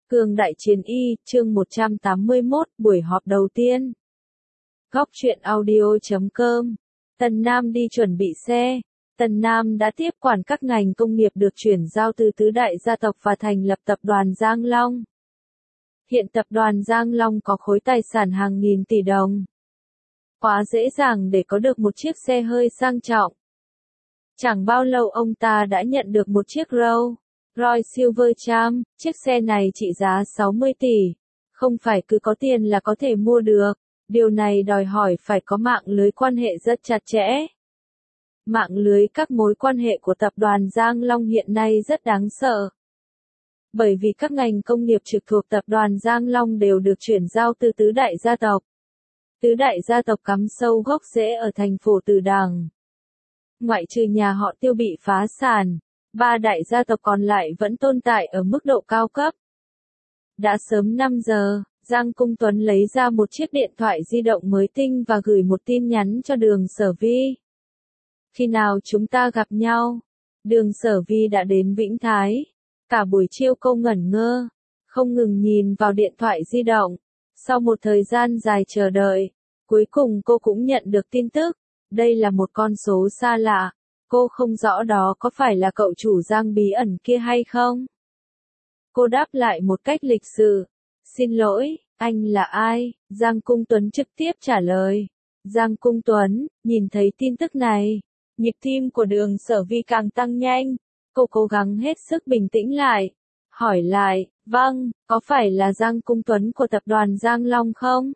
Cương Đại Chiến Y, chương 181, buổi họp đầu tiên. Góc truyện audio.com. Tần Nam đi chuẩn bị xe. Tần Nam đã tiếp quản các ngành công nghiệp được chuyển giao từ tứ đại gia tộc và thành lập tập đoàn Giang Long. Hiện tập đoàn Giang Long có khối tài sản hàng nghìn tỷ đồng. Quá dễ dàng để có được một chiếc xe hơi sang trọng. Chẳng bao lâu ông ta đã nhận được một chiếc Rolls-Royce Silvercham, chiếc xe này trị giá 60 tỷ. Không phải cứ có tiền là có thể mua được, điều này đòi hỏi phải có mạng lưới quan hệ rất chặt chẽ. Mạng lưới các mối quan hệ của tập đoàn Giang Long hiện nay rất đáng sợ. Bởi vì các ngành công nghiệp trực thuộc tập đoàn Giang Long đều được chuyển giao từ tứ đại gia tộc. Tứ đại gia tộc cắm sâu gốc rễ ở thành phố Từ Đằng. Ngoại trừ nhà họ Tiêu bị phá sản, ba đại gia tộc còn lại vẫn tồn tại ở mức độ cao cấp. Đã sớm 5 giờ, Giang Cung Tuấn lấy ra một chiếc điện thoại di động mới tinh và gửi một tin nhắn cho Đường Sở Vi. Khi nào chúng ta gặp nhau? Đường Sở Vi đã đến Vĩnh Thái. Cả buổi chiều cô ngẩn ngơ, không ngừng nhìn vào điện thoại di động. Sau một thời gian dài chờ đợi, cuối cùng cô cũng nhận được tin tức. Đây là một con số xa lạ. Cô không rõ đó có phải là cậu chủ Giang bí ẩn kia hay không? Cô đáp lại một cách lịch sự. Xin lỗi, anh là ai? Giang Cung Tuấn trực tiếp trả lời. Giang Cung Tuấn, nhìn thấy tin tức này, nhịp tim của Đường Sở Vi càng tăng nhanh. Cô cố gắng hết sức bình tĩnh lại. Hỏi lại, vâng, có phải là Giang Cung Tuấn của tập đoàn Giang Long không?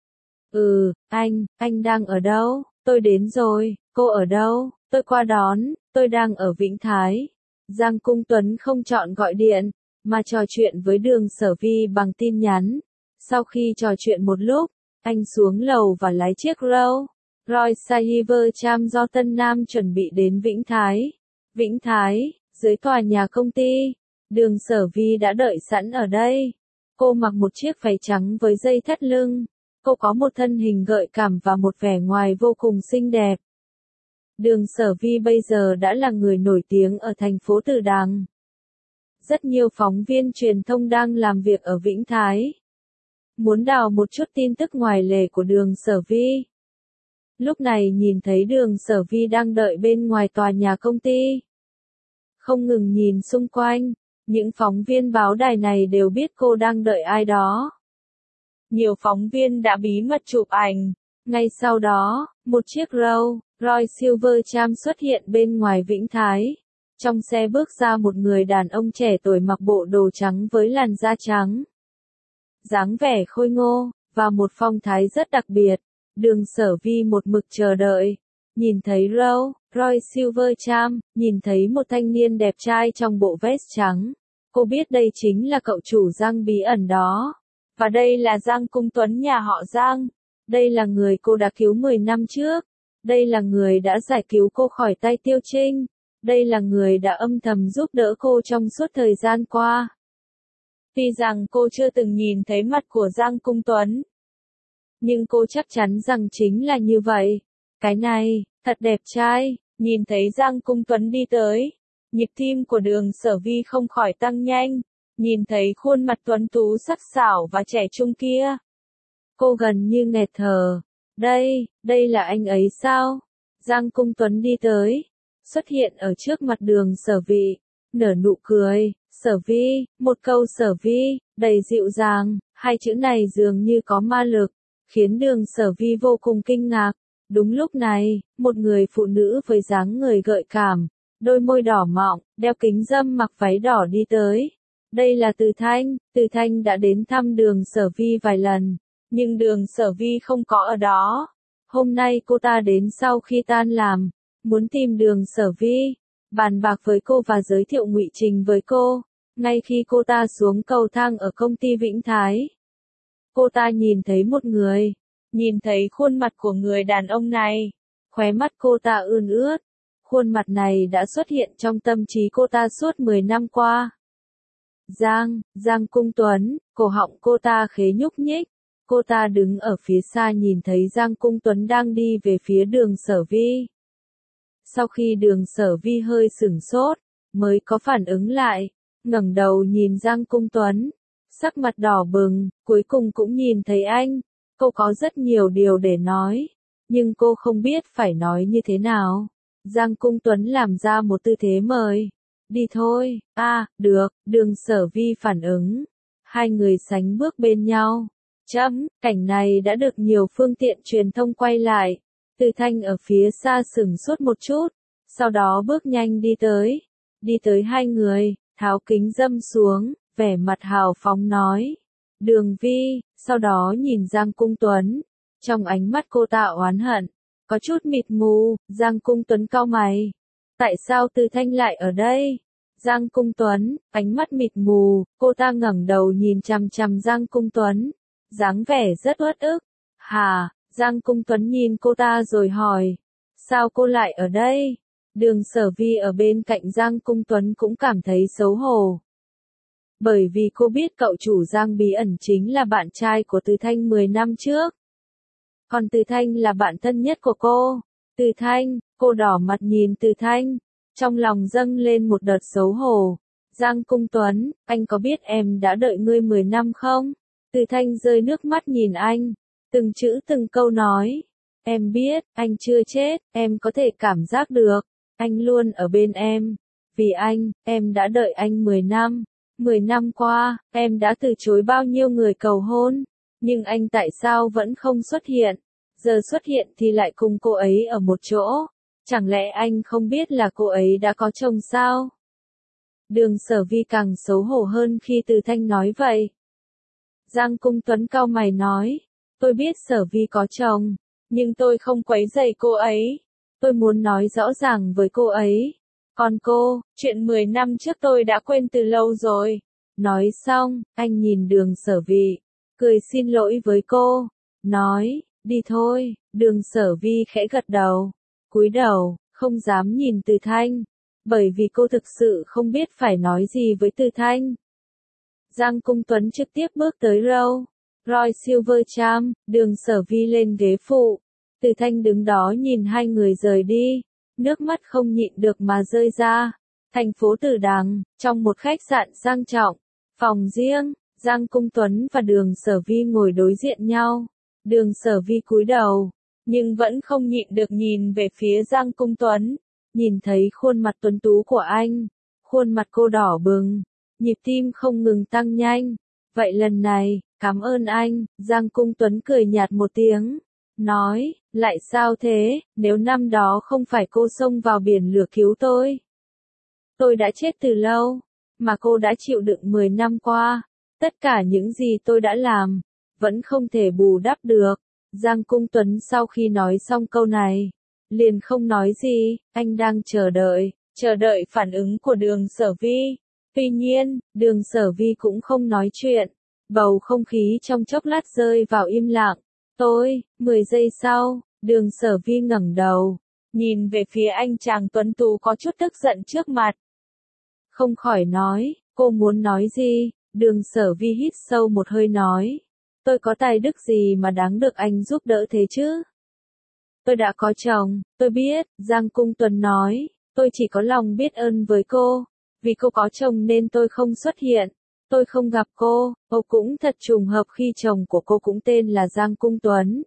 Anh đang ở đâu? Tôi đến rồi, cô ở đâu? Tôi qua đón, tôi đang ở Vĩnh Thái. Giang Cung Tuấn không chọn gọi điện, mà trò chuyện với Đường Sở Vi bằng tin nhắn. Sau khi trò chuyện một lúc, anh xuống lầu và lái chiếc Rolls-Royce Silvercham do Tân Nam chuẩn bị đến Vĩnh Thái. Vĩnh Thái, dưới tòa nhà công ty, Đường Sở Vi đã đợi sẵn ở đây. Cô mặc một chiếc váy trắng với dây thắt lưng. Cô có một thân hình gợi cảm và một vẻ ngoài vô cùng xinh đẹp. Đường Sở Vi bây giờ đã là người nổi tiếng ở thành phố Từ Đằng. Rất nhiều phóng viên truyền thông đang làm việc ở Vĩnh Thái. Muốn đào một chút tin tức ngoài lề của Đường Sở Vi. Lúc này nhìn thấy Đường Sở Vi đang đợi bên ngoài tòa nhà công ty. Không ngừng nhìn xung quanh, những phóng viên báo đài này đều biết cô đang đợi ai đó. Nhiều phóng viên đã bí mật chụp ảnh. Ngay sau đó, một chiếc Rolls-Royce Silvercham xuất hiện bên ngoài Vĩnh Thái. Trong xe bước ra một người đàn ông trẻ tuổi mặc bộ đồ trắng với làn da trắng. Dáng vẻ khôi ngô, và một phong thái rất đặc biệt. Đường Sở Vi một mực chờ đợi. Nhìn thấy Rolls-Royce Silvercham, nhìn thấy một thanh niên đẹp trai trong bộ vest trắng. Cô biết đây chính là cậu chủ Giang bí ẩn đó. Và đây là Giang Cung Tuấn nhà họ Giang. Đây là người cô đã cứu 10 năm trước. Đây là người đã giải cứu cô khỏi tay Tiêu Trinh. Đây là người đã âm thầm giúp đỡ cô trong suốt thời gian qua. Tuy rằng cô chưa từng nhìn thấy mặt của Giang Cung Tuấn, nhưng cô chắc chắn rằng chính là như vậy. Cái này, thật đẹp trai. Nhìn thấy Giang Cung Tuấn đi tới, nhịp tim của Đường Sở Vi không khỏi tăng nhanh. Nhìn thấy khuôn mặt tuấn tú sắc sảo và trẻ trung kia, cô gần như nghẹt thở. Đây là anh ấy sao? Giang Cung Tuấn đi tới, xuất hiện ở trước mặt Đường Sở Vi, nở nụ cười. Sở Vi, một câu Sở Vi, đầy dịu dàng, hai chữ này dường như có ma lực, khiến Đường Sở Vi vô cùng kinh ngạc. Đúng lúc này, một người phụ nữ với dáng người gợi cảm, đôi môi đỏ mọng, đeo kính râm mặc váy đỏ đi tới. Đây là Từ Thanh. Từ Thanh đã đến thăm Đường Sở Vi vài lần, nhưng Đường Sở Vi không có ở đó. Hôm nay cô ta đến sau khi tan làm, muốn tìm Đường Sở Vi, bàn bạc với cô và giới thiệu Ngụy Trình với cô. Ngay khi cô ta xuống cầu thang ở công ty Vĩnh Thái, cô ta nhìn thấy một người, nhìn thấy khuôn mặt của người đàn ông này. Khóe mắt cô ta ươn ướt. Khuôn mặt này đã xuất hiện trong tâm trí cô ta suốt 10 năm qua. Giang Cung Tuấn, cổ họng cô ta khế nhúc nhích. Cô ta đứng ở phía xa nhìn thấy Giang Cung Tuấn đang đi về phía Đường Sở Vi. Sau khi Đường Sở Vi hơi sửng sốt, mới có phản ứng lại, ngẩng đầu nhìn Giang Cung Tuấn. sắc mặt đỏ bừng, cuối cùng cũng nhìn thấy anh. Cô có rất nhiều điều để nói, nhưng cô không biết phải nói như thế nào. Giang Cung Tuấn làm ra một tư thế mời. Đi thôi, được, Đường Sở Vi phản ứng. Hai người sánh bước bên nhau. Cảnh này đã được nhiều phương tiện truyền thông quay lại. Từ Thanh ở phía xa sửng sốt một chút, sau đó bước nhanh đi tới hai người, tháo kính râm xuống, vẻ mặt hào phóng nói. Đường Vi, sau đó nhìn Giang Cung Tuấn, trong ánh mắt cô ta oán hận, có chút mịt mù. Giang Cung Tuấn cau mày. Tại sao Từ Thanh lại ở đây? Giang Cung Tuấn, ánh mắt mịt mù, cô ta ngẩng đầu nhìn chằm chằm Giang Cung Tuấn, dáng vẻ rất uất ức. Hả? Giang Cung Tuấn nhìn cô ta rồi hỏi. Sao cô lại ở đây? Đường Sở Vi ở bên cạnh Giang Cung Tuấn cũng cảm thấy xấu hổ. Bởi vì cô biết cậu chủ Giang Bí Ẩn chính là bạn trai của Từ Thanh 10 năm trước. Còn Từ Thanh là bạn thân nhất của cô. Từ Thanh, cô đỏ mặt nhìn Từ Thanh, trong lòng dâng lên một đợt xấu hổ. Giang Cung Tuấn, anh có biết em đã đợi ngươi 10 năm không? Từ Thanh rơi nước mắt nhìn anh, từng chữ từng câu nói. Em biết, anh chưa chết, em có thể cảm giác được, anh luôn ở bên em. Vì anh, em đã đợi anh 10 năm. 10 năm qua, em đã từ chối bao nhiêu người cầu hôn, nhưng anh tại sao vẫn không xuất hiện? Giờ xuất hiện thì lại cùng cô ấy ở một chỗ. Chẳng lẽ anh không biết là cô ấy đã có chồng sao? Đường Sở Vi càng xấu hổ hơn khi Từ Thanh nói vậy. Giang Cung Tuấn cau mày nói, tôi biết Sở Vi có chồng, nhưng tôi không quấy rầy cô ấy. Tôi muốn nói rõ ràng với cô ấy. Còn cô, chuyện 10 năm trước tôi đã quên từ lâu rồi. Nói xong, anh nhìn Đường Sở Vi, cười xin lỗi với cô, nói, đi thôi. Đường Sở Vi khẽ gật đầu, cúi đầu, không dám nhìn Từ Thanh, bởi vì cô thực sự không biết phải nói gì với Từ Thanh. Giang Cung Tuấn trực tiếp bước tới Roy Silvercham, Đường Sở Vi lên ghế phụ. Từ Thanh đứng đó nhìn hai người rời đi, nước mắt không nhịn được mà rơi ra. Thành phố Tử Đằng, trong một khách sạn sang trọng, phòng riêng, Giang Cung Tuấn và Đường Sở Vi ngồi đối diện nhau. Đường Sở Vi cúi đầu, nhưng vẫn không nhịn được nhìn về phía Giang Cung Tuấn. Nhìn thấy khuôn mặt tuấn tú của anh, khuôn mặt cô đỏ bừng, nhịp tim không ngừng tăng nhanh. Vậy lần này, cảm ơn anh. Giang Cung Tuấn cười nhạt một tiếng, nói, lại sao thế, nếu năm đó không phải cô xông vào biển lửa cứu tôi đã chết từ lâu, mà cô đã chịu đựng 10 năm qua, tất cả những gì tôi đã làm, vẫn không thể bù đắp được. Giang Cung Tuấn sau khi nói xong câu này, liền không nói gì, anh đang chờ đợi phản ứng của Đường Sở Vi. Tuy nhiên, Đường Sở Vi cũng không nói chuyện, bầu không khí trong chốc lát rơi vào im lặng. 10 giây sau, Đường Sở Vi ngẩng đầu, nhìn về phía anh chàng tuấn tú có chút tức giận trước mặt. Không khỏi nói, cô muốn nói gì? Đường Sở Vi hít sâu một hơi nói, tôi có tài đức gì mà đáng được anh giúp đỡ thế chứ? Tôi đã có chồng, tôi biết. Giang Cung Tuấn nói, tôi chỉ có lòng biết ơn với cô, vì cô có chồng nên tôi không xuất hiện, tôi không gặp cô. Cũng thật trùng hợp khi chồng của cô cũng tên là Giang Cung Tuấn,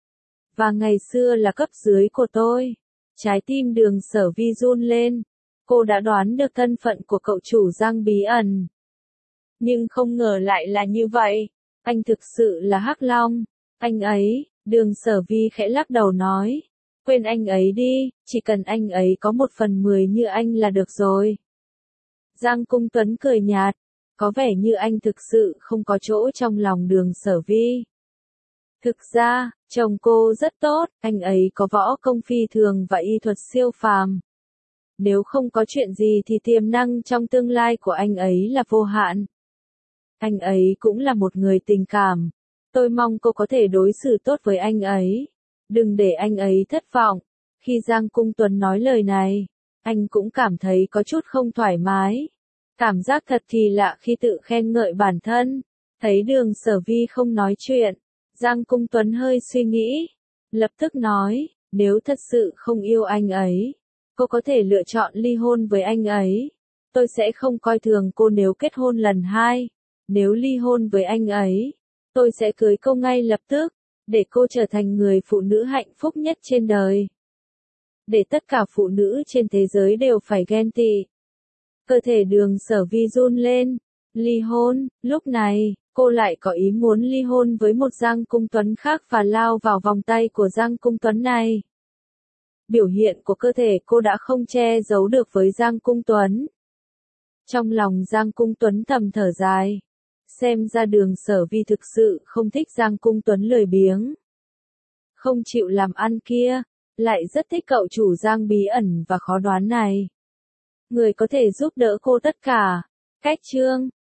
và ngày xưa là cấp dưới của tôi. Trái tim Đường Sở Vi run lên, cô đã đoán được thân phận của cậu chủ Giang Bí Ẩn. Nhưng không ngờ lại là như vậy, anh thực sự là Hắc Long, anh ấy. Đường Sở Vi khẽ lắc đầu nói, quên anh ấy đi, chỉ cần anh ấy có 1/10 như anh là được rồi. Giang Cung Tuấn cười nhạt, có vẻ như anh thực sự không có chỗ trong lòng Đường Sở Vi. Thực ra, chồng cô rất tốt, anh ấy có võ công phi thường và y thuật siêu phàm. Nếu không có chuyện gì thì tiềm năng trong tương lai của anh ấy là vô hạn. Anh ấy cũng là một người tình cảm. Tôi mong cô có thể đối xử tốt với anh ấy. Đừng để anh ấy thất vọng. Khi Giang Cung Tuấn nói lời này, anh cũng cảm thấy có chút không thoải mái. Cảm giác thật kỳ lạ khi tự khen ngợi bản thân. Thấy Đường Sở Vi không nói chuyện, Giang Cung Tuấn hơi suy nghĩ, lập tức nói, nếu thật sự không yêu anh ấy, cô có thể lựa chọn ly hôn với anh ấy. Tôi sẽ không coi thường cô nếu kết hôn lần hai. nếu ly hôn với anh ấy, tôi sẽ cưới cô ngay lập tức, để cô trở thành người phụ nữ hạnh phúc nhất trên đời. Để tất cả phụ nữ trên thế giới đều phải ghen tị. Cơ thể Đường Sở Vi run lên. Ly hôn, lúc này, cô lại có ý muốn ly hôn với một Giang Cung Tuấn khác và lao vào vòng tay của Giang Cung Tuấn này. Biểu hiện của cơ thể cô đã không che giấu được với Giang Cung Tuấn. Trong lòng Giang Cung Tuấn thầm thở dài. Xem ra Đường Sở Vi thực sự không thích Giang Cung Tuấn lười biếng, không chịu làm ăn kia, lại rất thích cậu chủ Giang bí ẩn và khó đoán này. Người có thể giúp đỡ cô tất cả. Cách chương